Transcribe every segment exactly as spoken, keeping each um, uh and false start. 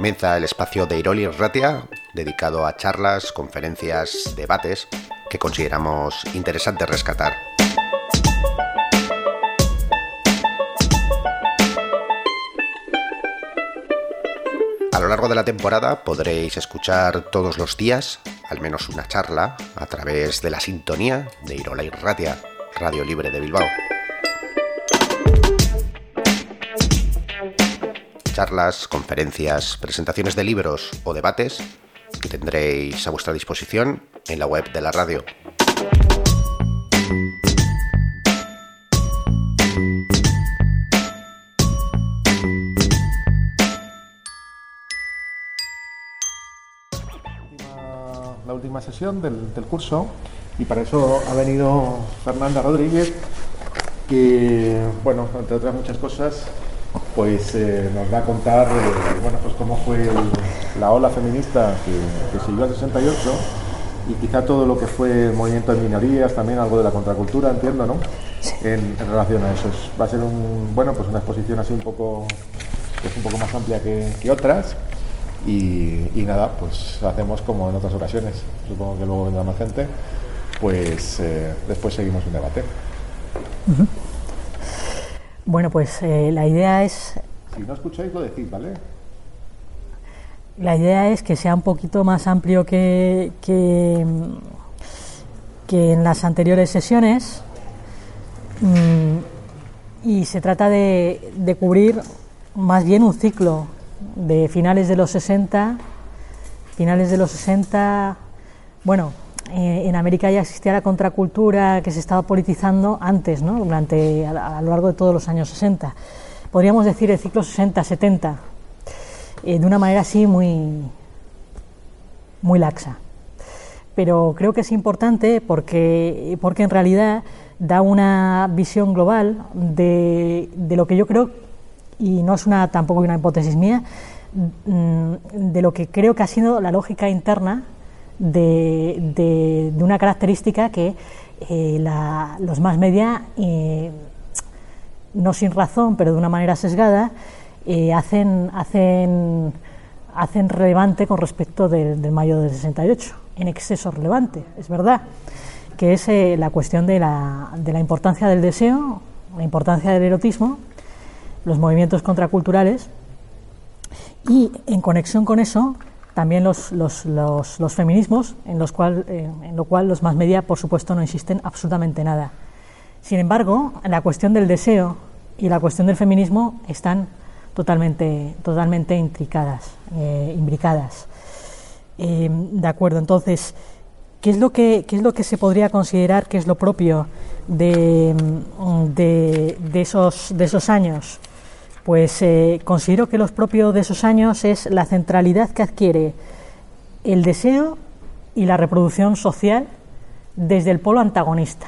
Comienza el espacio de Irol Irratia, dedicado a charlas, conferencias, debates que consideramos interesante rescatar. A lo largo de la temporada podréis escuchar todos los días al menos una charla a través de la sintonía de Irol Irratia, Radio Libre de Bilbao. Charlas, conferencias, presentaciones de libros o debates que tendréis a vuestra disposición en la web de la radio. La última sesión del, del curso, y para eso ha venido Fernanda Rodríguez, que, bueno, entre otras muchas cosas, pues eh, nos va a contar eh, bueno, pues cómo fue el, la ola feminista que, que siguió al sesenta y ocho, y quizá todo lo que fue el movimiento de minorías, también algo de la contracultura, entiendo, ¿no? Sí. En, en relación a eso. Va a ser un, bueno, pues una exposición así un poco, pues un poco más amplia que, que otras. Y, y nada, pues hacemos como en otras ocasiones, supongo que luego vendrá más gente, pues eh, después seguimos un debate. Uh-huh. Bueno, pues eh, la idea es... Si no escucháis lo decís, ¿vale? La idea es que sea un poquito más amplio que, que, que en las anteriores sesiones, mm, y se trata de, de cubrir más bien un ciclo de finales de los sesenta, finales de los sesenta, bueno, eh, en América ya existía la contracultura que se estaba politizando antes, ¿no? Durante, a, a lo largo de todos los años sesenta. Podríamos decir el ciclo sesenta setenta, eh, de una manera así muy, muy laxa. Pero creo que es importante porque, porque en realidad da una visión global de, de lo que yo creo, y no es una tampoco una hipótesis mía, de lo que creo que ha sido la lógica interna de, de, de una característica que eh, la, los mass media, eh, no sin razón, pero de una manera sesgada, eh, hacen, hacen, hacen relevante con respecto del, del mayo del sesenta y ocho, en exceso relevante, es verdad, que es eh, la cuestión de la, de la importancia del deseo, la importancia del erotismo, los movimientos contraculturales, y en conexión con eso también los, los, los, los feminismos, en, los cual, eh, en lo cual los mass media por supuesto no insisten absolutamente nada. Sin embargo, la cuestión del deseo y la cuestión del feminismo están totalmente, totalmente intricadas, eh, imbricadas. Eh, de acuerdo, entonces, ¿qué es lo que, qué es lo que se podría considerar que es lo propio de, de, de, esos, de esos años? Pues eh, considero que lo propio de esos años es la centralidad que adquiere el deseo y la reproducción social desde el polo antagonista,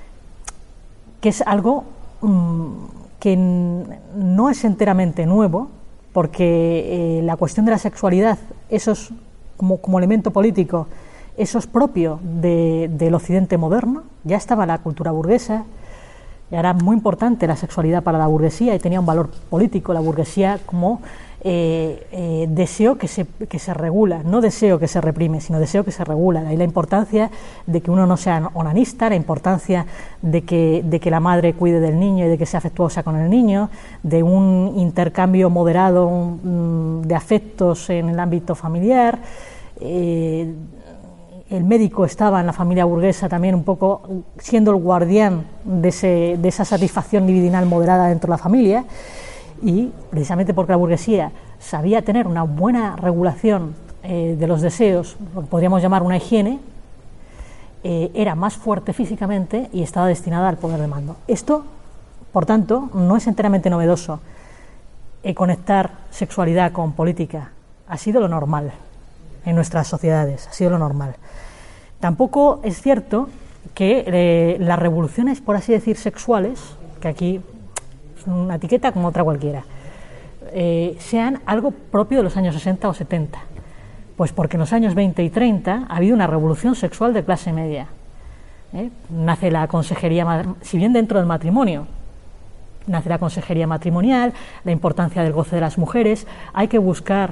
que es algo mmm, que n- no es enteramente nuevo, porque eh, la cuestión de la sexualidad, eso es como, como elemento político, eso es propio de, del occidente moderno, ya estaba la cultura burguesa. Era muy importante la sexualidad para la burguesía y tenía un valor político la burguesía como eh, eh, deseo que se, que se regula, no deseo que se reprime, sino deseo que se regula. De ahí la importancia de que uno no sea onanista, la importancia de que, de que la madre cuide del niño y de que sea afectuosa con el niño, de un intercambio moderado um, de afectos en el ámbito familiar. Eh, El médico estaba en la familia burguesa también un poco siendo el guardián de, ese, de esa satisfacción libidinal moderada dentro de la familia, y precisamente porque la burguesía sabía tener una buena regulación eh, de los deseos, lo que podríamos llamar una higiene, eh, era más fuerte físicamente y estaba destinada al poder de mando. Esto, por tanto, no es enteramente novedoso. Eh, conectar sexualidad con política ha sido lo normal en nuestras sociedades, ha sido lo normal. Tampoco es cierto que eh, las revoluciones, por así decir, sexuales, que aquí es una etiqueta como otra cualquiera, eh, sean algo propio de los años sesenta o setenta. Pues porque en los años veinte y treinta ha habido una revolución sexual de clase media. ¿Eh? Nace la consejería, si bien dentro del matrimonio, nace la consejería matrimonial, la importancia del goce de las mujeres, hay que buscar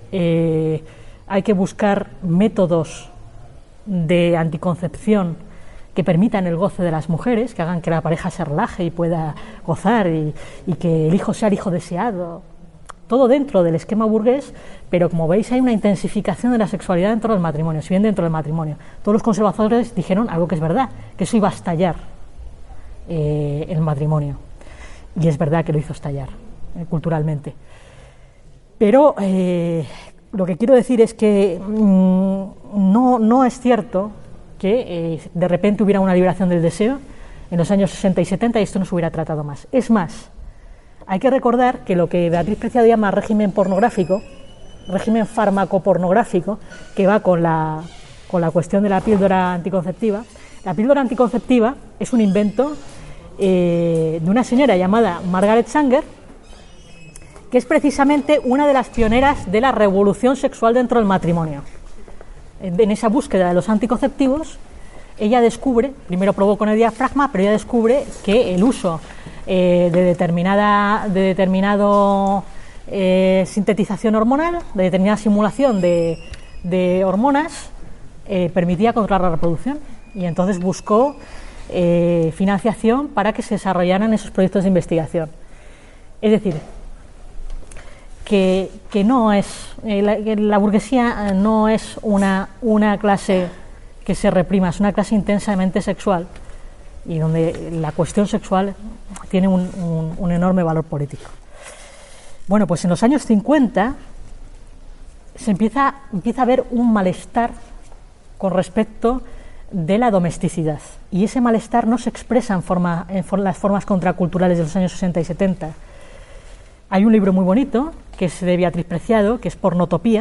eh, hay que buscar métodos de anticoncepción que permitan el goce de las mujeres, que hagan que la pareja se relaje y pueda gozar y, y que el hijo sea el hijo deseado. Todo dentro del esquema burgués, pero como veis hay una intensificación de la sexualidad dentro del matrimonio, si bien dentro del matrimonio. Todos los conservadores dijeron algo que es verdad, que eso iba a estallar eh, el matrimonio. Y es verdad que lo hizo estallar eh, culturalmente. Pero eh, lo que quiero decir es que mmm, no, no es cierto que eh, de repente hubiera una liberación del deseo en los años sesenta y setenta y esto no se hubiera tratado más. Es más, hay que recordar que lo que Beatriz Preciado llama régimen pornográfico, régimen farmacopornográfico, que va con la, con la cuestión de la píldora anticonceptiva, la píldora anticonceptiva es un invento eh, de una señora llamada Margaret Sanger, que es precisamente una de las pioneras de la revolución sexual dentro del matrimonio. En esa búsqueda de los anticonceptivos, ella descubre, primero probó con el diafragma, pero ella descubre que el uso eh, de determinada de determinado eh, sintetización hormonal, de determinada simulación de, de hormonas, eh, permitía controlar la reproducción. Y entonces buscó eh, financiación para que se desarrollaran esos proyectos de investigación. Es decir, Que, que no es eh, la, que la burguesía no es una, una clase que se reprima, es una clase intensamente sexual y donde la cuestión sexual tiene un, un, un enorme valor político. Bueno, pues en los años cincuenta se empieza, empieza a haber un malestar con respecto de la domesticidad y ese malestar no se expresa en, forma, en for, las formas contraculturales de los años sesenta y setenta. Hay un libro muy bonito, que es de Beatriz Preciado, que es Pornotopía,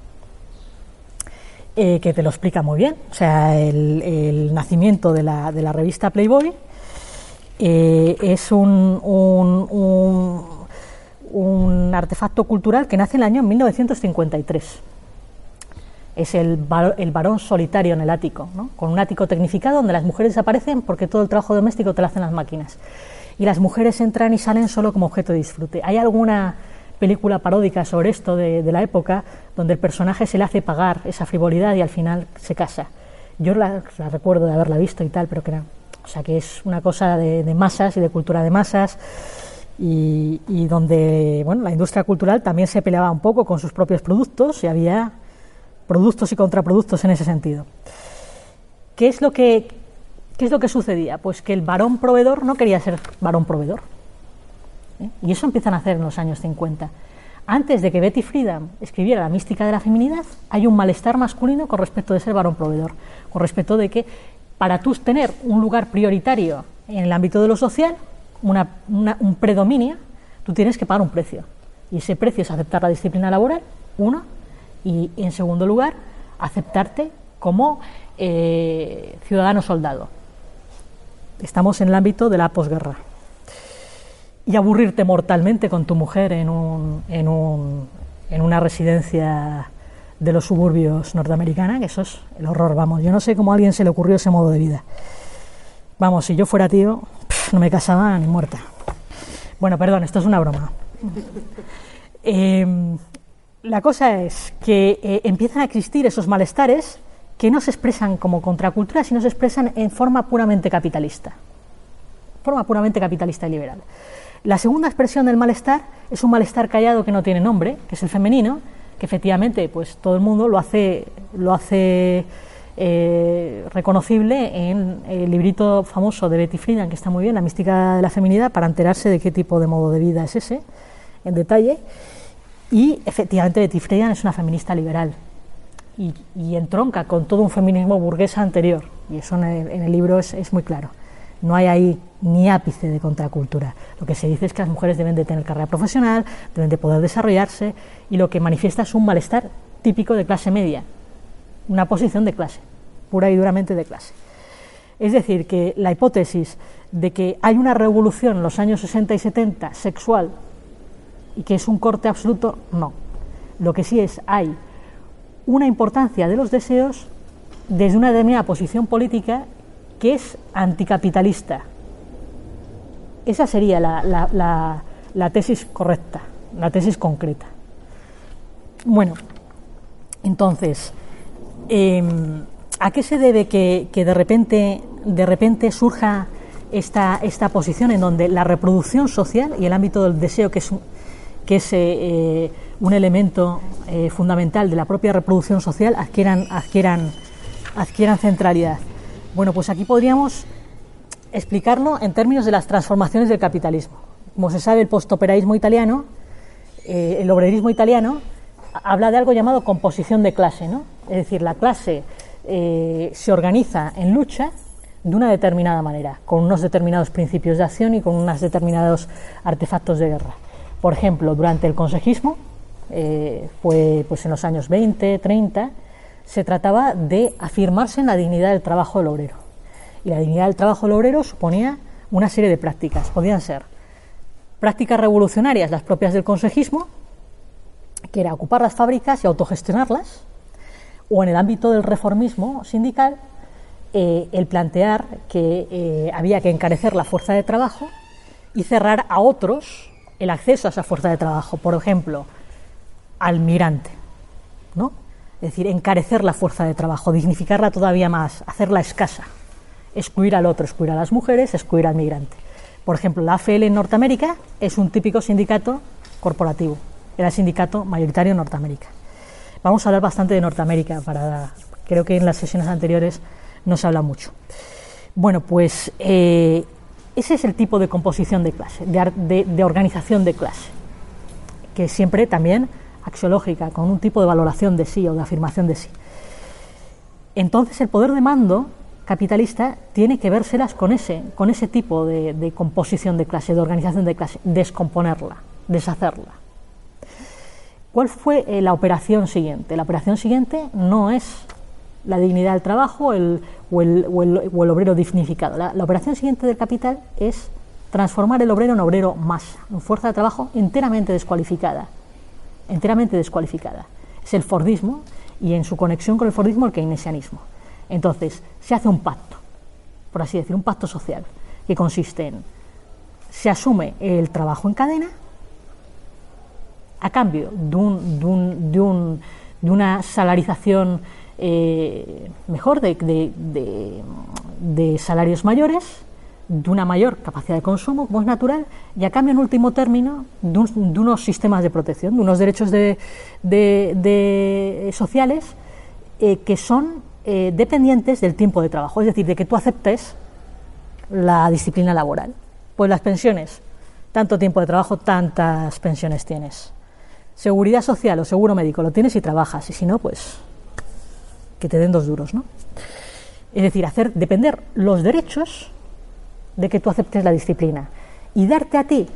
eh, que te lo explica muy bien. O sea, el, el nacimiento de la, de la revista Playboy eh, es un, un, un, un artefacto cultural que nace en el año mil novecientos cincuenta y tres. Es el, el varón solitario en el ático, ¿no? Con un ático tecnificado donde las mujeres desaparecen porque todo el trabajo doméstico te lo hacen las máquinas. Y las mujeres entran y salen solo como objeto de disfrute. ¿Hay alguna película paródica sobre esto de, de la época donde el personaje se le hace pagar esa frivolidad y al final se casa? Yo la, la recuerdo de haberla visto y tal, pero que era, o sea, que es una cosa de, de masas y de cultura de masas y, y donde, bueno, la industria cultural también se peleaba un poco con sus propios productos y había productos y contraproductos en ese sentido. ¿Qué es lo que ¿Qué es lo que sucedía? Pues que el varón proveedor no quería ser varón proveedor. ¿Eh? Y eso empiezan a hacer en los años cincuenta. Antes de que Betty Friedan escribiera La mística de la feminidad, hay un malestar masculino con respecto de ser varón proveedor, con respecto de que para tú tener un lugar prioritario en el ámbito de lo social, una, una, un predominio, tú tienes que pagar un precio. Y ese precio es aceptar la disciplina laboral, uno, y en segundo lugar, aceptarte como eh, ciudadano soldado. Estamos en el ámbito de la posguerra. Y aburrirte mortalmente con tu mujer en, un, en, un, en una residencia de los suburbios norteamericana, que eso es el horror, vamos. Yo no sé cómo a alguien se le ocurrió ese modo de vida. Vamos, si yo fuera tío, pff, no me casaba ni muerta. Bueno, perdón, esto es una broma. Eh, la cosa es que eh, empiezan a existir esos malestares que no se expresan como contracultura, sino se expresan en forma puramente capitalista, forma puramente capitalista y liberal. La segunda expresión del malestar es un malestar callado que no tiene nombre, que es el femenino, que efectivamente pues todo el mundo lo hace, lo hace eh, reconocible en el librito famoso de Betty Friedan, que está muy bien, La mística de la feminidad, para enterarse de qué tipo de modo de vida es ese, en detalle. Y efectivamente Betty Friedan es una feminista liberal. Y, y entronca con todo un feminismo burgués anterior, y eso en el, en el libro es, es muy claro. No hay ahí ni ápice de contracultura. Lo que se dice es que las mujeres deben de tener carrera profesional, deben de poder desarrollarse, y lo que manifiesta es un malestar típico de clase media, una posición de clase, pura y duramente de clase. Es decir, que la hipótesis de que hay una revolución en los años sesenta y setenta sexual y que es un corte absoluto, no. Lo que sí es, hay una importancia de los deseos desde una determinada posición política que es anticapitalista. Esa sería la, la, la, la tesis correcta, la tesis concreta. Bueno, Entonces, eh, ¿a qué se debe que, que de repente, de repente surja esta, esta posición en donde la reproducción social y el ámbito del deseo, que es, que es eh, un elemento eh, fundamental de la propia reproducción social, adquieran, adquieran, adquieran centralidad? Bueno, pues aquí podríamos explicarlo en términos de las transformaciones del capitalismo. Como se sabe, el postoperaísmo italiano, eh, el obrerismo italiano, habla de algo llamado composición de clase, ¿no? Es decir, la clase eh, se organiza en lucha de una determinada manera, con unos determinados principios de acción y con unos determinados artefactos de guerra. Por ejemplo, durante el consejismo, eh, fue pues en los años veinte, treinta, se trataba de afirmarse en la dignidad del trabajo del obrero. Y la dignidad del trabajo del obrero suponía una serie de prácticas. Podían ser prácticas revolucionarias, las propias del consejismo, que era ocupar las fábricas y autogestionarlas, o en el ámbito del reformismo sindical, eh, el plantear que eh, había que encarecer la fuerza de trabajo y cerrar a otros el acceso a esa fuerza de trabajo. Por ejemplo, al migrante, ¿no? Es decir, encarecer la fuerza de trabajo, dignificarla todavía más, hacerla escasa, excluir al otro, excluir a las mujeres, excluir al migrante. Por ejemplo, la A F L en Norteamérica es un típico sindicato corporativo, era el sindicato mayoritario en Norteamérica. Vamos a hablar bastante de Norteamérica, para, creo que en las sesiones anteriores no se habla mucho. Bueno, pues eh, ese es el tipo de composición de clase, de, de, de organización de clase, que siempre también axiológica, con un tipo de valoración de sí o de afirmación de sí. Entonces el poder de mando capitalista tiene que vérselas con ese, con ese tipo de, de composición de clase, de organización de clase, descomponerla, deshacerla. ¿Cuál fue eh, la operación siguiente? La operación siguiente no es la dignidad del trabajo el, o, el, o, el, o el obrero dignificado. La, la operación siguiente del capital es transformar el obrero en obrero masa, en fuerza de trabajo enteramente descualificada. enteramente descualificada. Es el fordismo y en su conexión con el fordismo el keynesianismo. Entonces, se hace un pacto, por así decir, un pacto social, que consiste en, se asume el trabajo en cadena a cambio de, un, de, un, de, un, de una salarización eh, mejor, de, de, de, de salarios mayores, de una mayor capacidad de consumo, como es natural, y a cambio, en último término, de, un, de unos sistemas de protección, de unos derechos de, de, de sociales eh, que son eh, dependientes del tiempo de trabajo, es decir, de que tú aceptes la disciplina laboral. Pues las pensiones, tanto tiempo de trabajo, tantas pensiones tienes. Seguridad social o seguro médico, lo tienes y trabajas, y si no, pues que te den dos duros, ¿no? Es decir, hacer depender los derechos de que tú aceptes la disciplina y darte a ti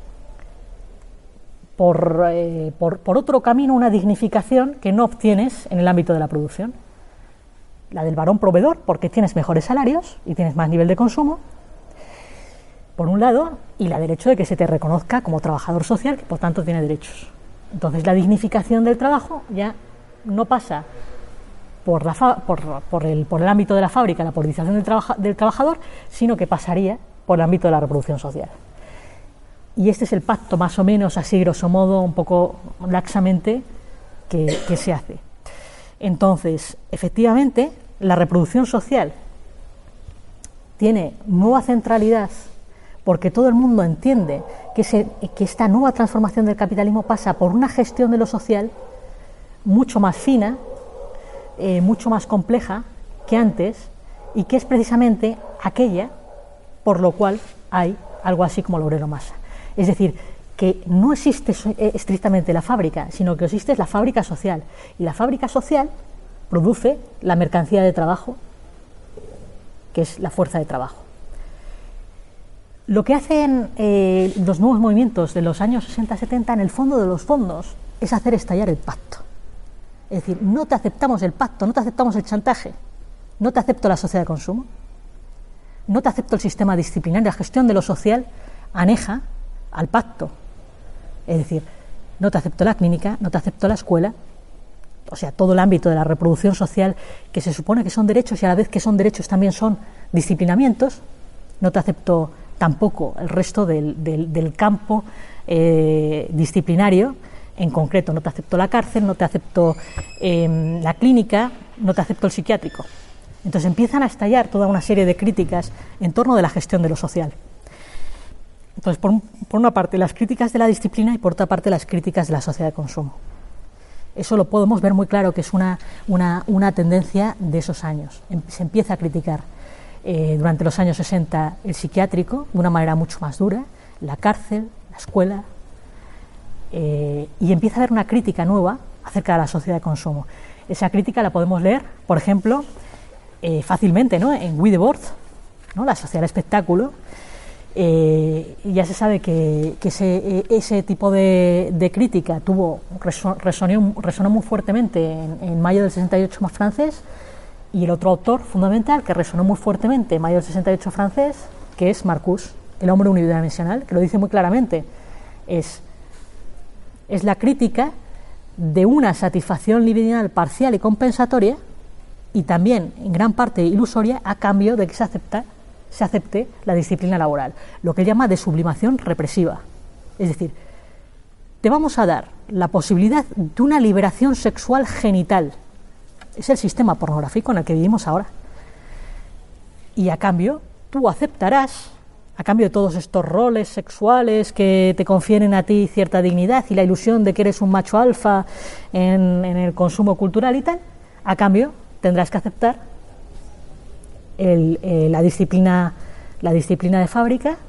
por, eh, por, por otro camino una dignificación que no obtienes en el ámbito de la producción, la del varón proveedor, porque tienes mejores salarios y tienes más nivel de consumo, por un lado, y la derecho de que se te reconozca como trabajador social, que por tanto tiene derechos. Entonces la dignificación del trabajo ya no pasa Por, la fa por, por, el, por el ámbito de la fábrica, la politización del, trabaja del trabajador, sino que pasaría por el ámbito de la reproducción social. Y este es el pacto, más o menos, así grosso modo, un poco laxamente, que, que se hace. Entonces, efectivamente, la reproducción social tiene nueva centralidad porque todo el mundo entiende que, se, que esta nueva transformación del capitalismo pasa por una gestión de lo social mucho más fina, Eh, mucho más compleja que antes, y que es precisamente aquella por lo cual hay algo así como el obrero masa. Es decir, que no existe estrictamente la fábrica, sino que existe la fábrica social, y la fábrica social produce la mercancía de trabajo, que es la fuerza de trabajo. Lo que hacen eh, los nuevos movimientos de los años sesenta setenta, en el fondo de los fondos, es hacer estallar el pacto. Es decir, no te aceptamos el pacto, no te aceptamos el chantaje, no te acepto la sociedad de consumo, no te acepto el sistema disciplinario, la gestión de lo social aneja al pacto. Es decir, no te acepto la clínica, no te acepto la escuela, o sea, todo el ámbito de la reproducción social, que se supone que son derechos y a la vez que son derechos también son disciplinamientos. No te acepto tampoco el resto del, del, del campo eh, disciplinario, en concreto. No te acepto la cárcel, no te acepto eh, la clínica, no te acepto el psiquiátrico. Entonces empiezan a estallar toda una serie de críticas en torno de la gestión de lo social. Entonces, por, un, por una parte, las críticas de la disciplina y por otra parte, las críticas de la sociedad de consumo. Eso lo podemos ver muy claro que es una, una, una tendencia de esos años. Se empieza a criticar eh, durante los años sesenta el psiquiátrico de una manera mucho más dura, la cárcel, la escuela, eh, y empieza a haber una crítica nueva acerca de la sociedad de consumo. Esa crítica la podemos leer, por ejemplo, eh, fácilmente, ¿no?, en Guy Debord, ¿no?, la sociedad del espectáculo. Eh, ya se sabe que, que ese, ese tipo de, de crítica tuvo resonó, resonó muy fuertemente en, en mayo del sesenta y ocho más francés, y el otro autor fundamental que resonó muy fuertemente en mayo del sesenta y ocho francés, que es Marcuse, el hombre unidimensional, que lo dice muy claramente, es, es la crítica de una satisfacción libidinal parcial y compensatoria, y también en gran parte ilusoria, a cambio de que se acepta se acepte la disciplina laboral, lo que él llama de sublimación represiva. Es decir, te vamos a dar la posibilidad de una liberación sexual genital. Es el sistema pornográfico en el que vivimos ahora. Y a cambio, tú aceptarás, a cambio de todos estos roles sexuales que te confieren a ti cierta dignidad y la ilusión de que eres un macho alfa en, en el consumo cultural y tal, a cambio tendrás que aceptar El, eh, la disciplina la disciplina de fábrica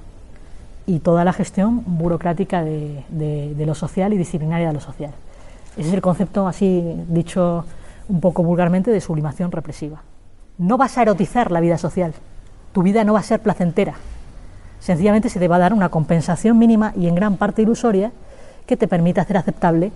y toda la gestión burocrática de, de, de lo social y disciplinaria de lo social. Ese es el concepto, así dicho un poco vulgarmente, de sublimación represiva. No vas a erotizar la vida social, tu vida no va a ser placentera, sencillamente se te va a dar una compensación mínima y en gran parte ilusoria que te permita hacer aceptable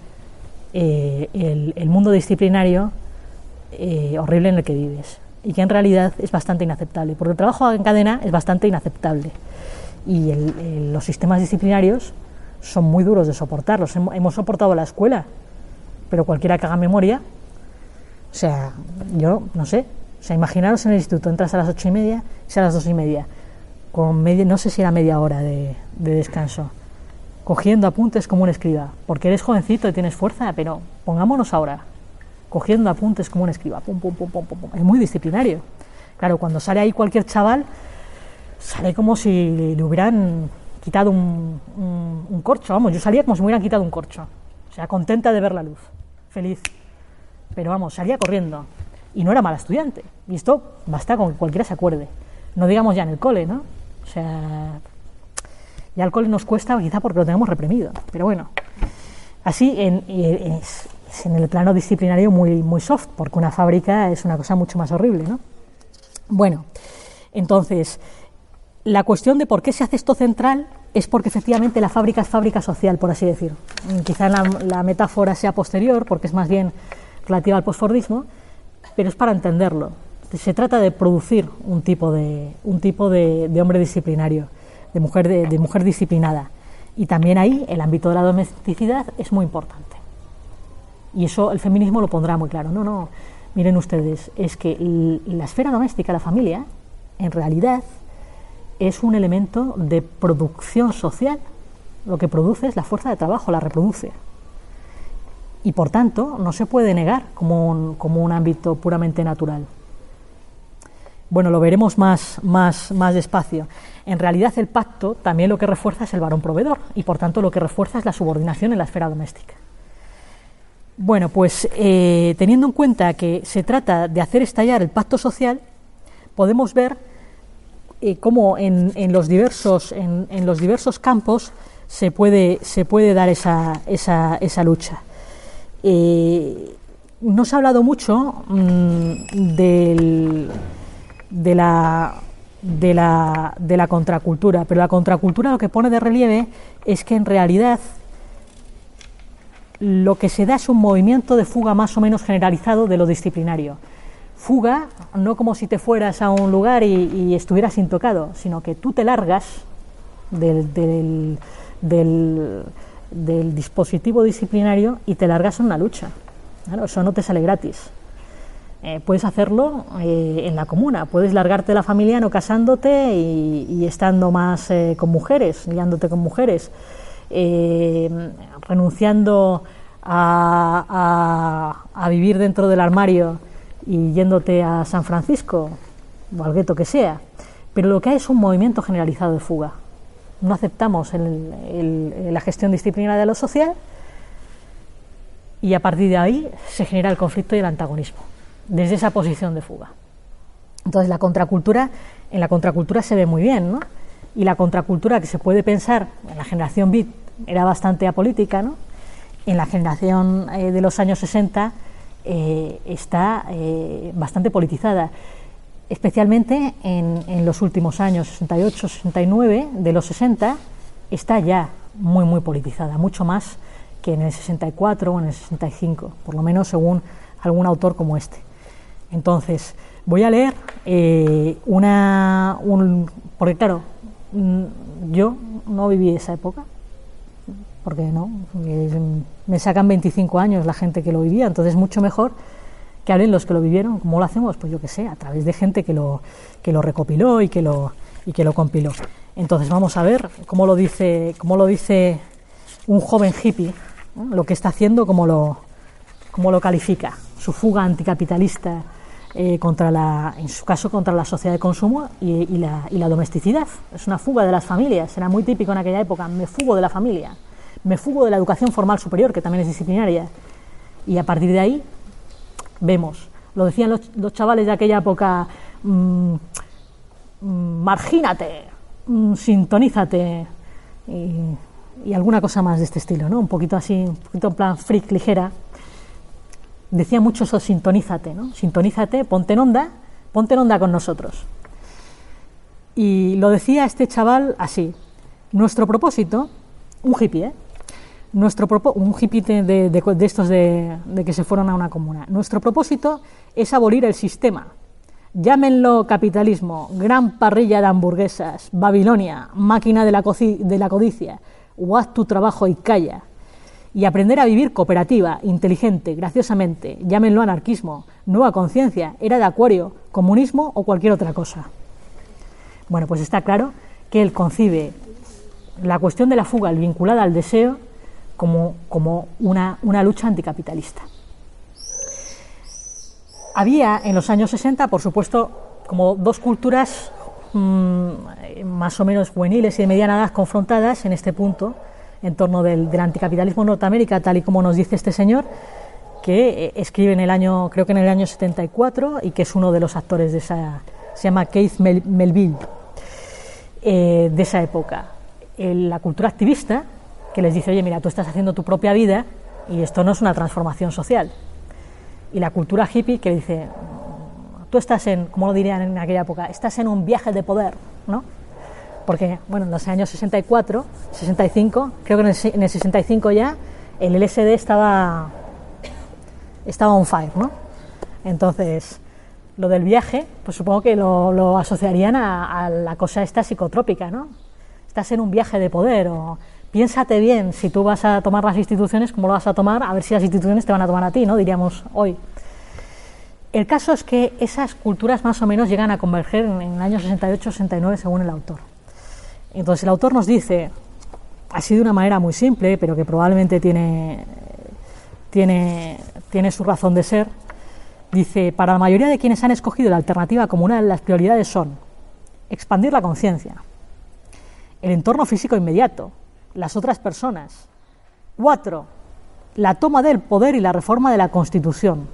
eh, el, el mundo disciplinario eh, horrible en el que vives, y que en realidad es bastante inaceptable, porque el trabajo en cadena es bastante inaceptable y el, el, los sistemas disciplinarios son muy duros de soportar. Los hemos, hemos soportado la escuela, pero cualquiera que haga memoria, o sea, yo no sé, o sea, imaginaros en el instituto, entras a las ocho y media, es a las dos y media, con media, no sé si era media hora de, de descanso, cogiendo apuntes como un escriba, porque eres jovencito y tienes fuerza, pero pongámonos ahora, cogiendo apuntes como un escriba, pum, pum, pum, pum, pum, pum. Es muy disciplinario. Claro, cuando sale ahí cualquier chaval, sale como si le hubieran quitado un, un, un corcho, vamos, yo salía como si me hubieran quitado un corcho, o sea, contenta de ver la luz, feliz, pero vamos, salía corriendo, y no era mala estudiante, y esto basta con que cualquiera se acuerde, no digamos ya en el cole, ¿no? O sea, ya el cole nos cuesta quizá porque lo tenemos reprimido, pero bueno, así en, en, en el plano disciplinario muy, muy soft, porque una fábrica es una cosa mucho más horrible, ¿no? Bueno, entonces, la cuestión de por qué se hace esto central es porque efectivamente la fábrica es fábrica social, por así decir. Quizá la, la metáfora sea posterior, porque es más bien relativa al posfordismo, pero es para entenderlo. Se trata de producir un tipo de, un tipo de, de hombre disciplinario, de mujer, de, de mujer disciplinada. Y también ahí el ámbito de la domesticidad es muy importante. Y eso el feminismo lo pondrá muy claro. No, no, miren ustedes, es que la esfera doméstica, la familia, en realidad es un elemento de producción social. Lo que produce es la fuerza de trabajo, la reproduce. Y por tanto no se puede negar como un, como un ámbito puramente natural. Bueno, lo veremos más, más, más despacio. En realidad el pacto también lo que refuerza es el varón proveedor y por tanto lo que refuerza es la subordinación en la esfera doméstica. Bueno, pues eh, teniendo en cuenta que se trata de hacer estallar el pacto social, podemos ver eh, cómo en, en, los diversos, en, en los diversos campos se puede, se puede dar esa, esa, esa lucha. Eh, no se ha hablado mucho mmm, del, de, la, de, la, de la contracultura, pero la contracultura lo que pone de relieve es que en realidad lo que se da es un movimiento de fuga más o menos generalizado de lo disciplinario. Fuga, no como si te fueras a un lugar y, y estuvieras intocado, sino que tú te largas del, del, del, del dispositivo disciplinario y te largas en una lucha. Claro, eso no te sale gratis. Eh, puedes hacerlo eh, en la comuna, puedes largarte de la familia no casándote y, y estando más eh, con mujeres, liándote con mujeres, eh, renunciando a, a, a vivir dentro del armario y yéndote a San Francisco o al gueto que sea, pero lo que hay es un movimiento generalizado de fuga. No aceptamos el, el, la gestión disciplinaria de lo social y a partir de ahí se genera el conflicto y el antagonismo, desde esa posición de fuga. Entonces la contracultura, en la contracultura se ve muy bien, ¿no? Y la contracultura que se puede pensar en la generación beat era bastante apolítica, ¿no? En la generación eh, de los años sesenta eh, está eh, bastante politizada, especialmente en, en los últimos años, sesenta y ocho, sesenta y nueve, de los sesenta, está ya muy, muy politizada, mucho más que en el sesenta y cuatro o en el sesenta y cinco, por lo menos según algún autor como este. Entonces, voy a leer eh, una... Un, porque claro, yo no viví esa época, porque no, me sacan veinticinco años la gente que lo vivía, entonces mucho mejor que hablen los que lo vivieron. ¿Cómo lo hacemos? Pues yo qué sé, a través de gente que lo, que lo recopiló y que lo, y que lo compiló. Entonces vamos a ver cómo lo dice, cómo lo dice un joven hippie, ¿no? Lo que está haciendo, cómo lo, cómo lo califica, su fuga anticapitalista eh, contra la, en su caso contra la sociedad de consumo y, y, la, y la domesticidad. Es una fuga de las familias, era muy típico en aquella época, me fugo de la familia, me fugo de la educación formal superior, que también es disciplinaria, y a partir de ahí vemos, lo decían los, los chavales de aquella época, mmm, mmm, margínate, mmm, sintonízate y, y alguna cosa más de este estilo, ¿no? Un poquito así, un poquito en plan freak, ligera. Decía mucho eso, sintonízate, ¿no? Sintonízate, ponte en onda, ponte en onda con nosotros. Y lo decía este chaval así, nuestro propósito, un hippie, ¿eh? Nuestro propó- un hippie de, de, de estos de, de que se fueron a una comuna. Nuestro propósito es abolir el sistema. Llámenlo capitalismo, gran parrilla de hamburguesas, Babilonia, máquina de la, coci- de la codicia, o haz tu trabajo y calla. Y aprender a vivir cooperativa, inteligente, graciosamente, llámenlo anarquismo, nueva conciencia, era de acuario, comunismo o cualquier otra cosa. Bueno, pues está claro que él concibe la cuestión de la fuga vinculada al deseo como, como una, una lucha anticapitalista. Había en los años sesenta, por supuesto, como dos culturas mmm, más o menos juveniles y de mediana edad confrontadas en este punto, en torno del, del anticapitalismo en Norteamérica, tal y como nos dice este señor, que eh, escribe en el año, creo que en el año setenta y cuatro, y que es uno de los actores de esa, se llama Keith Mel, Melville, eh, de esa época. Eh, la cultura activista, que les dice, oye, mira, tú estás haciendo tu propia vida y esto no es una transformación social. Y la cultura hippie, que dice, tú estás en, como lo dirían en aquella época, estás en un viaje de poder, ¿no? Porque, bueno, en los años sesenta y cuatro, sesenta y cinco, creo que en el, en el sesenta y cinco ya, el L S D estaba, estaba on fire, ¿no? Entonces, lo del viaje, pues supongo que lo, lo asociarían a, a la cosa esta psicotrópica, ¿no? Estás en un viaje de poder, o piénsate bien, si tú vas a tomar las instituciones, ¿cómo lo vas a tomar? A ver si las instituciones te van a tomar a ti, ¿no? Diríamos hoy. El caso es que esas culturas más o menos llegan a converger en, en el año sesenta y ocho sesenta y nueve según el autor. Entonces el autor nos dice, así de una manera muy simple, pero que probablemente tiene, tiene, tiene su razón de ser, dice, para la mayoría de quienes han escogido la alternativa comunal, las prioridades son expandir la conciencia, el entorno físico inmediato, las otras personas. Cuatro, la toma del poder y la reforma de la Constitución.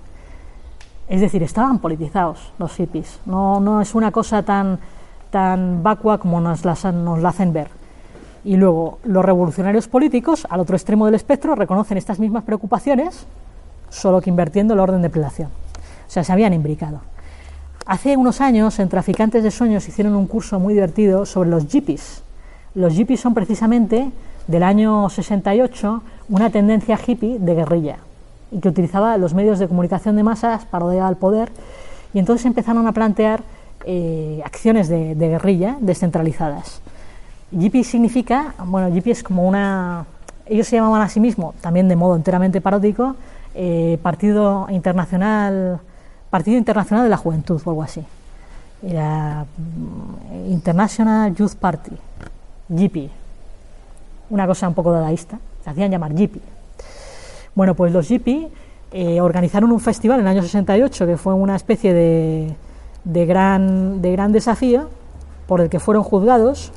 Es decir, estaban politizados los hippies, no, no es una cosa tan... tan vacua como nos la, nos la hacen ver. Y luego, los revolucionarios políticos, al otro extremo del espectro, reconocen estas mismas preocupaciones, solo que invirtiendo el orden de prelación. O sea, se habían imbricado. Hace unos años, en Traficantes de Sueños, hicieron un curso muy divertido sobre los hippies. Los hippies son precisamente, del año sesenta y ocho, una tendencia hippie de guerrilla, y que utilizaba los medios de comunicación de masas para odiar al poder, y entonces empezaron a plantear Eh, acciones de, de guerrilla descentralizadas. Hippie significa, bueno, hippie es como una, ellos se llamaban a sí mismos, también de modo enteramente paródico, eh, Partido Internacional, Partido Internacional de la Juventud o algo así. Era International Youth Party, hippie, una cosa un poco dadaísta, se hacían llamar hippie. Bueno, pues los hippies eh, organizaron un festival en el año sesenta y ocho que fue una especie de, de, gran, de gran desafío por el que fueron juzgados.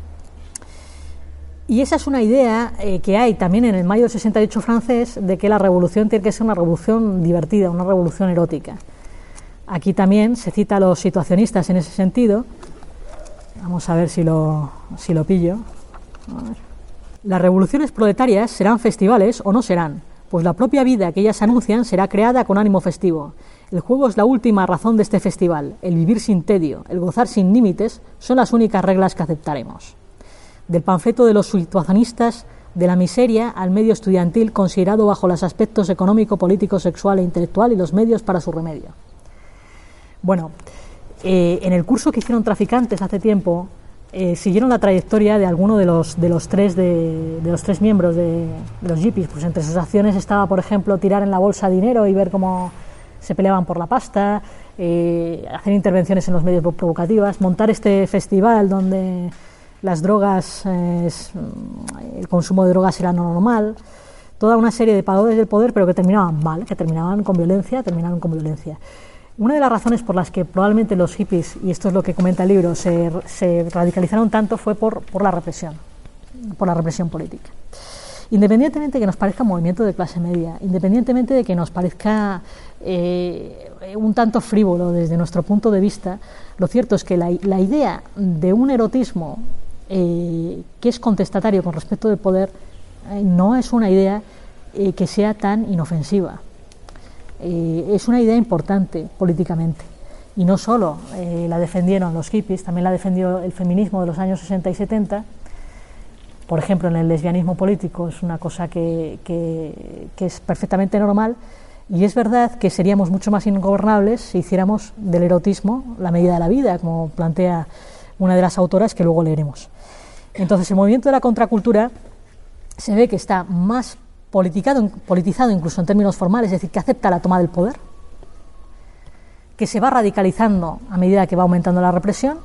Y esa es una idea eh, que hay también en el mayo del sesenta y ocho francés, de que la revolución tiene que ser una revolución divertida, una revolución erótica. Aquí también se cita a los situacionistas en ese sentido. Vamos a ver si lo, si lo pillo. A ver. Las revoluciones proletarias serán festivales o no serán, pues la propia vida que ellas anuncian será creada con ánimo festivo. El juego es la última razón de este festival. El vivir sin tedio, el gozar sin límites, son las únicas reglas que aceptaremos. Del panfleto de los situacionistas, de la miseria al medio estudiantil considerado bajo los aspectos económico, político, sexual e intelectual y los medios para su remedio. Bueno, eh, en el curso que hicieron traficantes hace tiempo, eh, siguieron la trayectoria de alguno de los, de los, tres, de, de los tres miembros de, de los hippies. Pues entre sus acciones estaba, por ejemplo, tirar en la bolsa dinero y ver cómo se peleaban por la pasta, eh, hacer intervenciones en los medios provocativas, montar este festival donde las drogas, eh, el consumo de drogas era no normal, toda una serie de pagodes del poder, pero que terminaban mal, que terminaban con violencia, terminaban con violencia. Una de las razones por las que probablemente los hippies, y esto es lo que comenta el libro, se, se radicalizaron tanto fue por, por la represión, por la represión política. Independientemente de que nos parezca un movimiento de clase media, independientemente de que nos parezca eh, un tanto frívolo desde nuestro punto de vista, lo cierto es que la, la idea de un erotismo eh, que es contestatario con respecto del poder eh, no es una idea eh, que sea tan inofensiva. Eh, es una idea importante políticamente, y no solo eh, la defendieron los hippies, también la defendió el feminismo de los años sesenta y setenta. Por ejemplo, en el lesbianismo político es una cosa que, que, que es perfectamente normal, y es verdad que seríamos mucho más ingobernables si hiciéramos del erotismo la medida de la vida, como plantea una de las autoras que luego leeremos. Entonces, el movimiento de la contracultura se ve que está más politicado, politizado incluso en términos formales, es decir, que acepta la toma del poder, que se va radicalizando a medida que va aumentando la represión,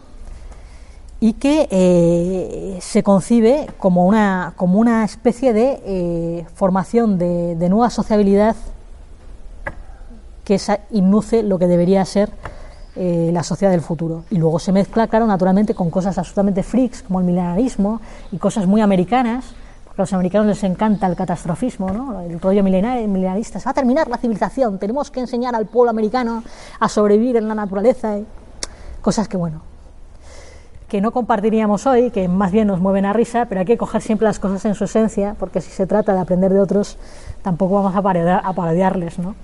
y que eh, se concibe como una, como una especie de eh, formación de, de nueva sociabilidad que induce lo que debería ser eh, la sociedad del futuro. Y luego se mezcla, claro, naturalmente con cosas absolutamente freaks, como el milenarismo, y cosas muy americanas, porque a los americanos les encanta el catastrofismo, ¿no? El rollo milenarista. Se va a terminar la civilización, tenemos que enseñar al pueblo americano a sobrevivir en la naturaleza, y cosas que, bueno, que no compartiríamos hoy, que más bien nos mueven a risa, pero hay que coger siempre las cosas en su esencia, porque si se trata de aprender de otros, tampoco vamos a parodiar, a parodiarles, ¿no?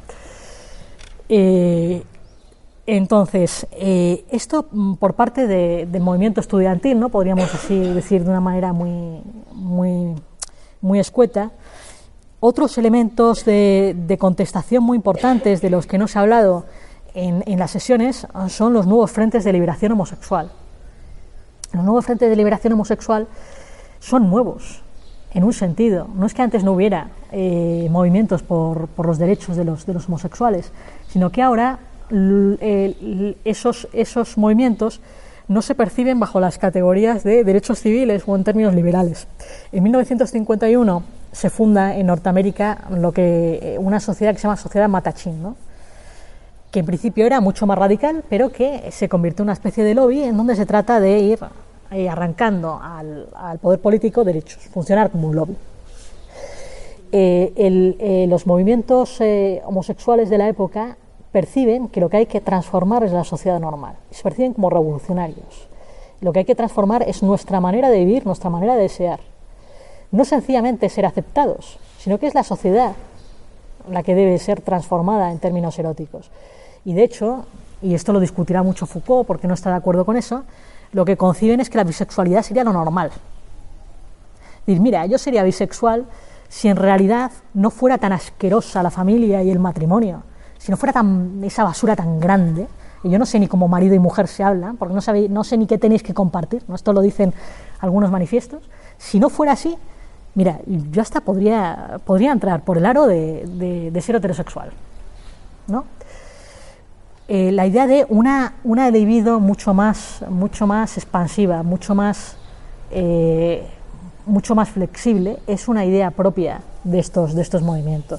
Eh, entonces, eh, esto por parte de, del movimiento estudiantil, ¿no? Podríamos así decir de una manera muy, muy, muy escueta. Otros elementos de, de contestación muy importantes de los que no se ha hablado en, en las sesiones son los nuevos frentes de liberación homosexual. Los nuevos frentes de liberación homosexual son nuevos, en un sentido. No es que antes no hubiera eh, movimientos por, por los derechos de los, de los homosexuales, sino que ahora eh, esos, esos movimientos no se perciben bajo las categorías de derechos civiles o en términos liberales. En mil novecientos cincuenta y uno se funda en Norteamérica lo que, una sociedad que se llama Sociedad Mattachine, ¿no? Que en principio era mucho más radical, pero que se convirtió en una especie de lobby en donde se trata de ir eh, arrancando al, al poder político derechos, funcionar como un lobby. Eh, el, eh, los movimientos eh, homosexuales de la época perciben que lo que hay que transformar es la sociedad normal, se perciben como revolucionarios. Lo que hay que transformar es nuestra manera de vivir, nuestra manera de desear. No sencillamente ser aceptados, sino que es la sociedad la que debe ser transformada en términos eróticos. Y de hecho, y esto lo discutirá mucho Foucault porque no está de acuerdo con eso, lo que conciben es que la bisexualidad sería lo normal. Decir, mira, yo sería bisexual si en realidad no fuera tan asquerosa la familia y el matrimonio, si no fuera tan, esa basura tan grande, y yo no sé ni cómo marido y mujer se hablan, porque no, sabéis, no sé ni qué tenéis que compartir, ¿no? Esto lo dicen algunos manifiestos. Si no fuera así, mira, yo hasta podría, podría entrar por el aro de, de, de ser heterosexual, ¿no? Eh, la idea de una, una libido mucho más, mucho más expansiva, mucho más, eh, mucho más flexible, es una idea propia de estos, de estos movimientos.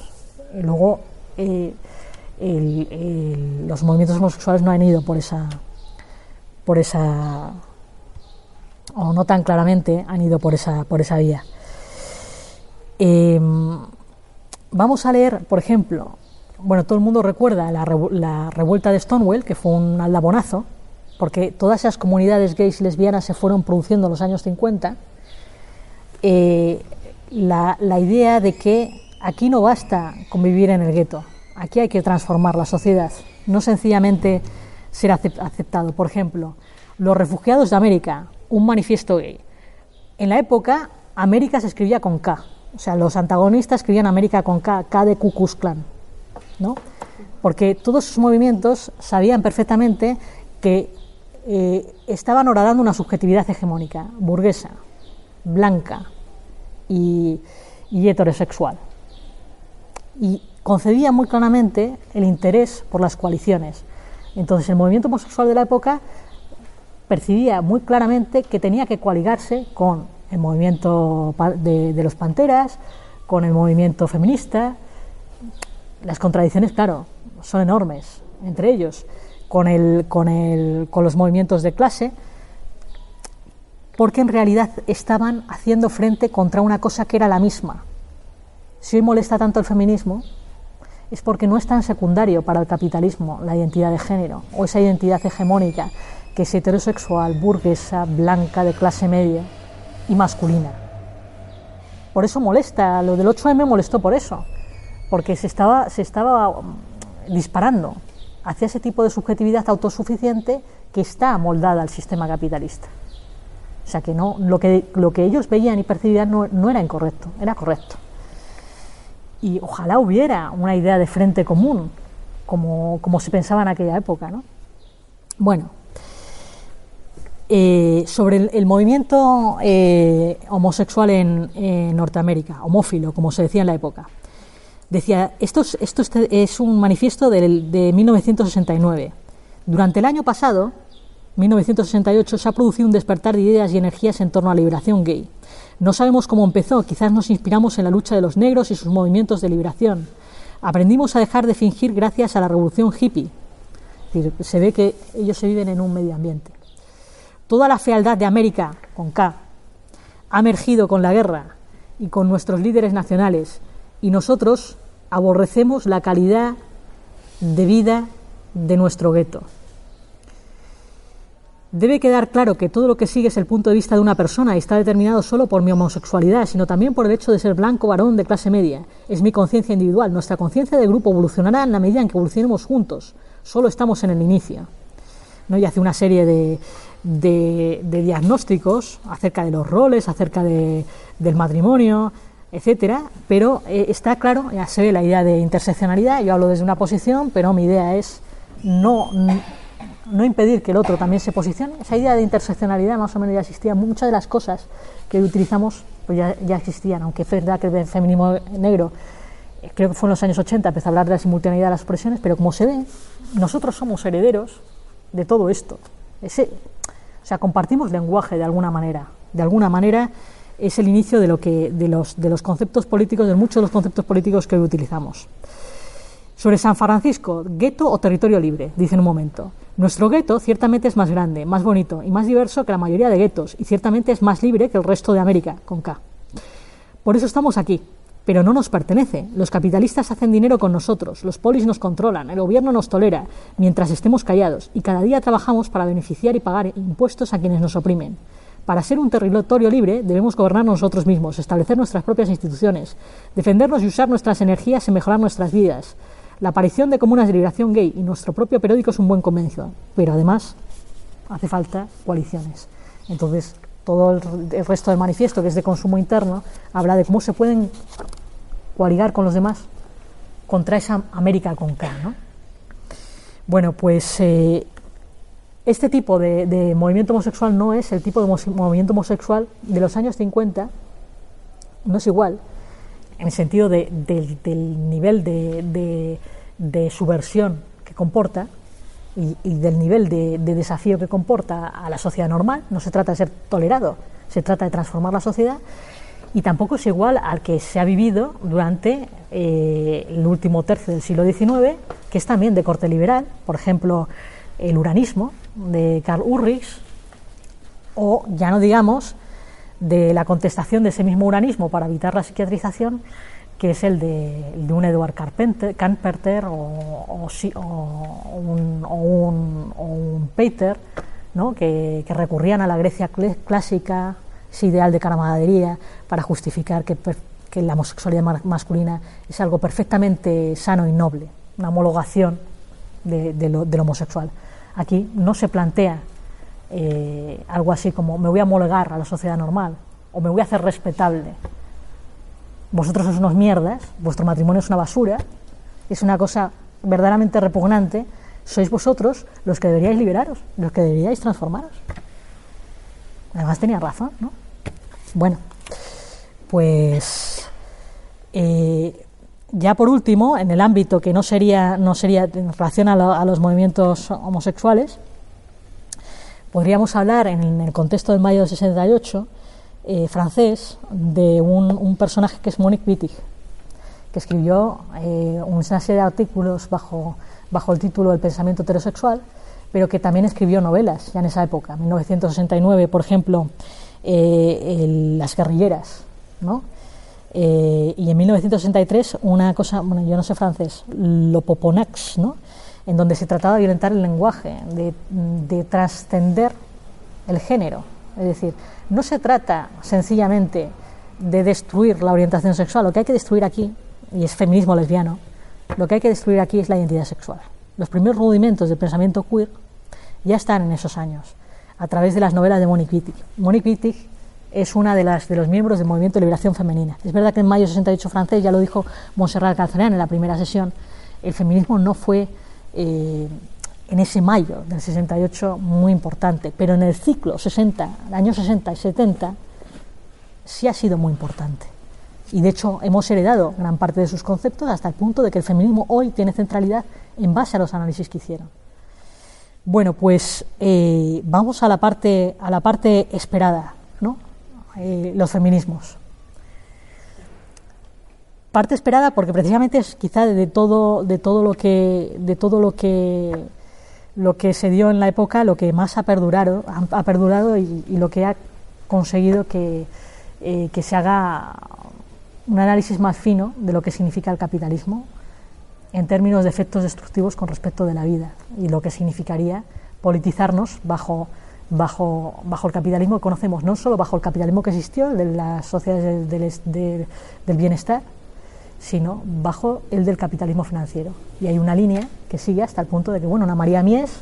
Y luego eh, el, el, los movimientos homosexuales no han ido por esa, por esa, o no tan claramente han ido por esa, por esa vía. Eh, vamos a leer, por ejemplo, bueno, todo el mundo recuerda la, la revuelta de Stonewall, que fue un aldabonazo, porque todas esas comunidades gays y lesbianas se fueron produciendo en los años cincuenta. Eh, la, la idea de que aquí no basta con vivir en el gueto, aquí hay que transformar la sociedad, no sencillamente ser aceptado. Por ejemplo, los refugiados de América, un manifiesto gay. En la época, América se escribía con K, o sea, los antagonistas escribían América con K, K de Ku Klux Klan, ¿no? Porque todos sus movimientos sabían perfectamente que eh, estaban horadando una subjetividad hegemónica, burguesa, blanca y, y heterosexual. Y concedía muy claramente el interés por las coaliciones. Entonces el movimiento homosexual de la época percibía muy claramente que tenía que coaligarse con el movimiento de, de los Panteras, con el movimiento feminista. Las contradicciones, claro, son enormes entre ellos, con, el, con, el, con los movimientos de clase, porque en realidad estaban haciendo frente contra una cosa que era la misma. Si hoy molesta tanto el feminismo, es porque no es tan secundario para el capitalismo la identidad de género, o esa identidad hegemónica que es heterosexual, burguesa, blanca, de clase media y masculina. Por eso molesta, lo del ocho eme molestó por eso, porque se estaba, se estaba disparando hacia ese tipo de subjetividad autosuficiente que está amoldada al sistema capitalista. O sea que, no, lo, que lo que ellos veían y percibían no, no era incorrecto, era correcto. Y ojalá hubiera una idea de frente común, como, como se pensaba en aquella época, ¿no? Bueno, eh, sobre el, el movimiento eh, homosexual en, en Norteamérica, homófilo, como se decía en la época. Decía, esto es, esto es un manifiesto de, de mil novecientos sesenta y nueve. Durante el año pasado, mil novecientos sesenta y ocho, se ha producido un despertar de ideas y energías en torno a la liberación gay. No sabemos cómo empezó, quizás nos inspiramos en la lucha de los negros y sus movimientos de liberación. Aprendimos a dejar de fingir gracias a la revolución hippie. Es decir, se ve que ellos se viven en un medio ambiente. Toda la fealdad de América, con K, ha emergido con la guerra y con nuestros líderes nacionales, y nosotros aborrecemos la calidad de vida de nuestro gueto. Debe quedar claro que todo lo que sigue es el punto de vista de una persona y está determinado solo por mi homosexualidad, sino también por el hecho de ser blanco, varón, de clase media. Es mi conciencia individual. Nuestra conciencia de grupo evolucionará en la medida en que evolucionemos juntos. Solo estamos en el inicio, ¿no? Y hace una serie de, de, de diagnósticos acerca de los roles, acerca de, del matrimonio, etcétera, pero eh, está claro, ya se ve la idea de interseccionalidad. Yo hablo desde una posición, pero mi idea es no... no impedir que el otro también se posicione. Esa idea de interseccionalidad más o menos ya existía. Muchas de las cosas que utilizamos pues ya, ya existían, aunque es verdad que el feminismo negro, eh, creo que fue en los años ochenta, empezó a hablar de la simultaneidad de las expresiones, pero como se ve, nosotros somos herederos de todo esto. Ese, o sea, compartimos lenguaje de alguna manera. De alguna manera es el inicio de, lo que, de, los, de los conceptos políticos, de muchos de los conceptos políticos que hoy utilizamos. Sobre San Francisco, gueto o territorio libre, dice en un momento. Nuestro gueto ciertamente es más grande, más bonito y más diverso que la mayoría de guetos, y ciertamente es más libre que el resto de América, con K. Por eso estamos aquí, pero no nos pertenece. Los capitalistas hacen dinero con nosotros, los polis nos controlan, el gobierno nos tolera, mientras estemos callados, y cada día trabajamos para beneficiar y pagar impuestos a quienes nos oprimen. Para ser un territorio libre debemos gobernar nosotros mismos, establecer nuestras propias instituciones, defendernos y usar nuestras energías en mejorar nuestras vidas. La aparición de comunas de liberación gay y nuestro propio periódico es un buen comienzo, pero además hace falta coaliciones. Entonces, todo el, el resto del manifiesto, que es de consumo interno, habla de cómo se pueden coaligar con los demás contra esa América con K, ¿no? Bueno, pues eh, este tipo de, de movimiento homosexual no es el tipo de movimiento homosexual de los años cincuenta, no es igual, en el sentido de, de, del nivel de, de, de subversión que comporta y, y del nivel de, de desafío que comporta a la sociedad normal. No se trata de ser tolerado, se trata de transformar la sociedad. y tampoco es igual al que se ha vivido durante eh, el último tercio del siglo diecinueve, que es también de corte liberal, por ejemplo, el uranismo de Karl Ulrichs, o ya no digamos de la contestación de ese mismo uranismo para evitar la psiquiatrización, que es el de, el de un Edward Carpenter o, o, o, un, o, un, o un Pater, ¿no? que, que recurrían a la Grecia clásica, ese ideal de camaradería, para justificar que, que la homosexualidad masculina es algo perfectamente sano y noble, una homologación de, de, lo, de lo homosexual. Aquí no se plantea eh, algo así como me voy a homologar a la sociedad normal o me voy a hacer respetable. Vosotros sois unos mierdas, vuestro matrimonio es una basura, es una cosa verdaderamente repugnante, sois vosotros los que deberíais liberaros, los que deberíais transformaros. Además tenía razón, ¿no? Bueno, pues eh, ya por último, en el ámbito que no sería, no sería en relación a, lo, a los movimientos homosexuales, podríamos hablar en el contexto del mayo del sesenta y ocho, eh, francés, de un, un personaje que es Monique Wittig, que escribió eh, una serie de artículos bajo, bajo el título El pensamiento heterosexual, pero que también escribió novelas ya en esa época. En mil novecientos sesenta y nueve, por ejemplo, eh, el, Las guerrilleras, ¿no? Eh, y en mil novecientos sesenta y tres una cosa, bueno, yo no sé francés, Le Poponax, ¿no? En donde se trataba de violentar el lenguaje, de, de trascender el género. Es decir, no se trata sencillamente de destruir la orientación sexual, lo que hay que destruir aquí, y es feminismo lesbiano, lo que hay que destruir aquí es la identidad sexual. Los primeros rudimentos del pensamiento queer ya están en esos años, a través de las novelas de Monique Wittig. Monique Wittig es una de, las, de los miembros del movimiento de liberación femenina. Es verdad que en mayo del sesenta y ocho francés, ya lo dijo Montserrat Canzonian en la primera sesión, el feminismo no fue eh, en ese mayo del sesenta y ocho muy importante, pero en el ciclo sesenta, años sesenta y setenta, sí ha sido muy importante. Y de hecho hemos heredado gran parte de sus conceptos hasta el punto de que el feminismo hoy tiene centralidad en base a los análisis que hicieron. Bueno, pues eh, vamos a la parte, a la parte esperada, ¿no? Eh, los feminismos. Parte esperada porque precisamente es quizá de todo, de todo lo que, de todo lo que, lo que se dio en la época, lo que más ha perdurado, ha, ha perdurado y, y lo que ha conseguido que, eh, que se haga un análisis más fino de lo que significa el capitalismo en términos de efectos destructivos con respecto de la vida y lo que significaría politizarnos bajo, bajo, bajo el capitalismo que conocemos, no solo bajo el capitalismo que existió, de las sociedades del, del, del, del bienestar, sino bajo el del capitalismo financiero. Y hay una línea que sigue hasta el punto de que, bueno, una María Mies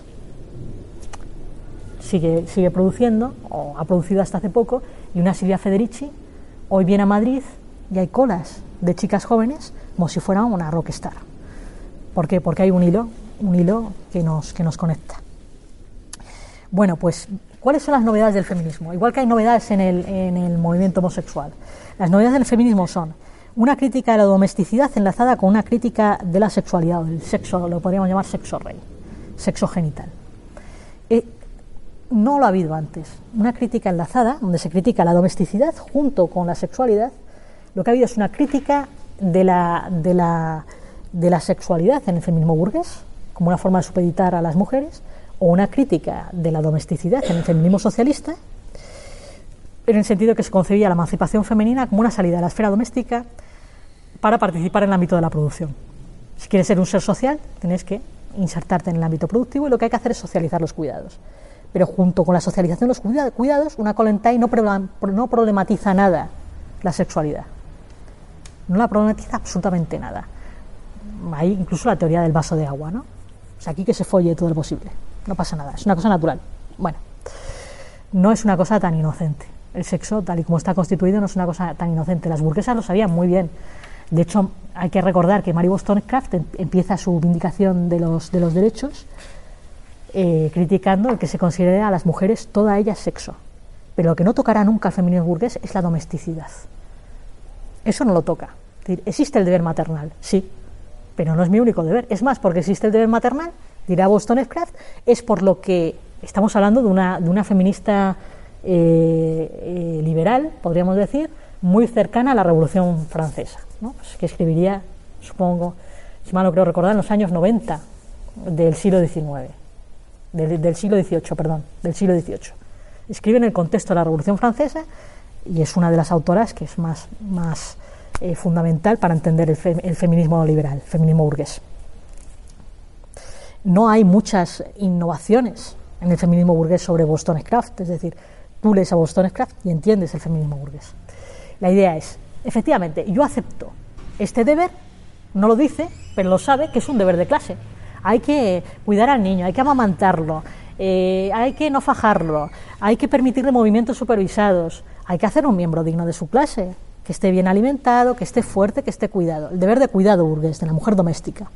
sigue, sigue produciendo, o ha producido hasta hace poco, y una Silvia Federici hoy viene a Madrid y hay colas de chicas jóvenes como si fueran una rockstar. ¿Por qué? Porque hay un hilo, un hilo que nos, que nos conecta. Bueno, pues, ¿cuáles son las novedades del feminismo? Igual que hay novedades en el, en el movimiento homosexual. Las novedades del feminismo son una crítica de la domesticidad enlazada con una crítica de la sexualidad, o del sexo, lo podríamos llamar sexo rey, sexo genital. Eh, no lo ha habido antes. Una crítica enlazada, donde se critica la domesticidad junto con la sexualidad. Lo que ha habido es una crítica de la, de la, de la sexualidad en el feminismo burgués, como una forma de supeditar a las mujeres, o una crítica de la domesticidad en el feminismo socialista, en el sentido que se concebía la emancipación femenina como una salida de la esfera doméstica para participar en el ámbito de la producción. Si quieres ser un ser social, tienes que insertarte en el ámbito productivo y lo que hay que hacer es socializar los cuidados. Pero junto con la socialización de los cuidados, una Kollontai no problematiza nada la sexualidad. No la problematiza absolutamente nada. Hay incluso la teoría del vaso de agua, ¿no? O sea, aquí que se folle todo lo posible. No pasa nada, es una cosa natural. Bueno, no es una cosa tan inocente. El sexo, tal y como está constituido, no es una cosa tan inocente. Las burguesas lo sabían muy bien. De hecho, hay que recordar que Mary Wollstonecraft empieza su vindicación de los, de los derechos eh, criticando el que se considere a las mujeres toda ellas sexo. Pero lo que no tocará nunca al feminismo burgués es la domesticidad. Eso no lo toca. Es decir, existe el deber maternal, sí, pero no es mi único deber. Es más, porque existe el deber maternal, dirá Wollstonecraft, es por lo que estamos hablando de una, de una feminista eh, eh, liberal, podríamos decir, muy cercana a la Revolución Francesa, ¿no? Pues que escribiría, supongo, si mal no creo recordar, en los años noventa del siglo diecinueve, del, del siglo dieciocho, perdón, del siglo dieciocho. Escribe en el contexto de la Revolución Francesa y es una de las autoras que es más, más eh, fundamental para entender el, fe, el feminismo liberal, el feminismo burgués. No hay muchas innovaciones en el feminismo burgués sobre Wollstonecraft, es decir, tú lees a Wollstonecraft y entiendes el feminismo burgués. La idea es, efectivamente, yo acepto este deber, no lo dice, pero lo sabe, que es un deber de clase. Hay que cuidar al niño, hay que amamantarlo, eh, hay que no fajarlo, hay que permitirle movimientos supervisados, hay que hacer un miembro digno de su clase, que esté bien alimentado, que esté fuerte, que esté cuidado. El deber de cuidado burgués de la mujer doméstica.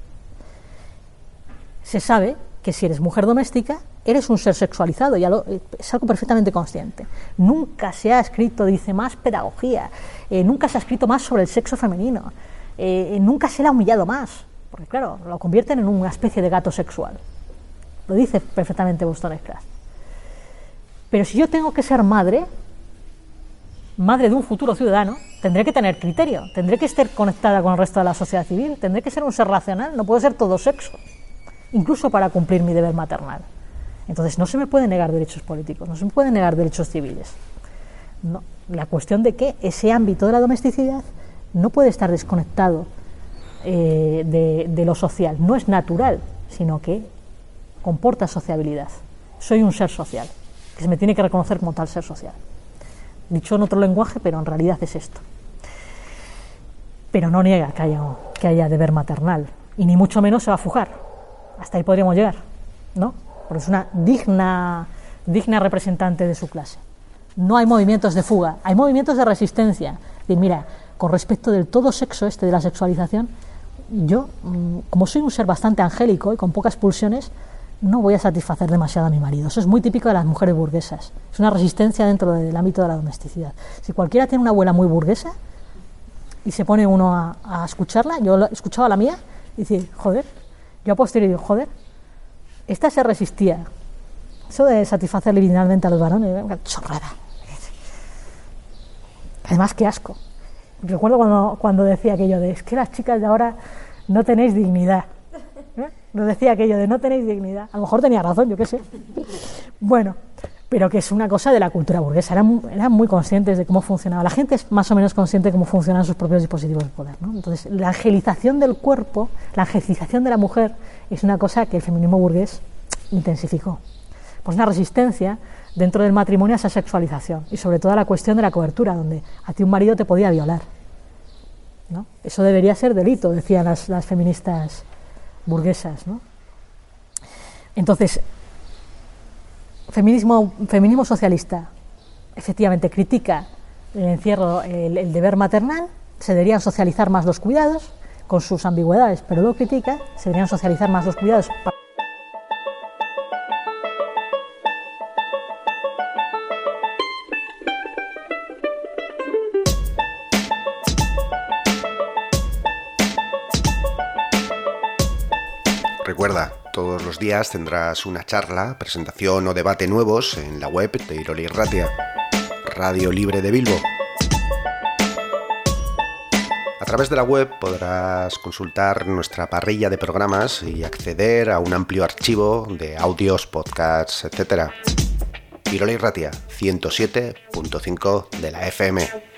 Se sabe que si eres mujer doméstica, eres un ser sexualizado, ya lo, es algo perfectamente consciente. Nunca se ha escrito, dice, más pedagogía, eh, nunca se ha escrito más sobre el sexo femenino, eh, nunca se le ha humillado más, porque claro, lo convierten en una especie de gato sexual. Lo dice perfectamente Wollstonecraft. Pero si yo tengo que ser madre, madre de un futuro ciudadano, tendré que tener criterio, tendré que estar conectada con el resto de la sociedad civil, tendré que ser un ser racional, no puedo ser todo sexo, incluso para cumplir mi deber maternal. Entonces no se me pueden negar derechos políticos, no se me pueden negar derechos civiles. No, la cuestión de que ese ámbito de la domesticidad no puede estar desconectado eh, de, de lo social, no es natural, sino que comporta sociabilidad. Soy un ser social, que se me tiene que reconocer como tal ser social. Dicho en otro lenguaje, pero en realidad es esto. Pero no niega que haya, que haya deber maternal, y ni mucho menos se va a fugar. Hasta ahí podríamos llegar, ¿no? Porque es una digna, digna representante de su clase. No hay movimientos de fuga, hay movimientos de resistencia. Y mira, con respecto del todo sexo este de la sexualización, yo, como soy un ser bastante angélico y con pocas pulsiones, no voy a satisfacer demasiado a mi marido. Eso es muy típico de las mujeres burguesas. Es una resistencia dentro del ámbito de la domesticidad. Si cualquiera tiene una abuela muy burguesa y se pone uno a, a escucharla, yo escuchaba a la mía y decía, joder, yo a posteriori digo, joder, esta se resistía. Eso de satisfacer libidinalmente a los varones, una chorrada. Además, qué asco. Recuerdo cuando, cuando decía aquello de, es que las chicas de ahora no tenéis dignidad. ¿Eh? Nos decía aquello de no tenéis dignidad. A lo mejor tenía razón, yo qué sé. Bueno, pero que es una cosa de la cultura burguesa. Eran, eran muy conscientes de cómo funcionaba. La gente es más o menos consciente de cómo funcionan sus propios dispositivos de poder, ¿no? Entonces, la angelización del cuerpo, la angelización de la mujer, es una cosa que el feminismo burgués intensificó. Pues una resistencia dentro del matrimonio a esa sexualización y sobre todo a la cuestión de la cobertura, donde a ti un marido te podía violar, ¿no? Eso debería ser delito, decían las, las feministas burguesas, ¿no? Entonces, feminismo, feminismo socialista efectivamente critica el encierro, el, el deber maternal, se deberían socializar más los cuidados, con sus ambigüedades, pero lo critica, se deberían socializar más los cuidados. Recuerda, todos los días tendrás una charla, presentación o debate nuevos en la web de Irola Irratia, Radio Libre de Bilbo. A través de la web podrás consultar nuestra parrilla de programas y acceder a un amplio archivo de audios, podcasts, etcétera. Irola Irratia, ciento siete punto cinco de la F M.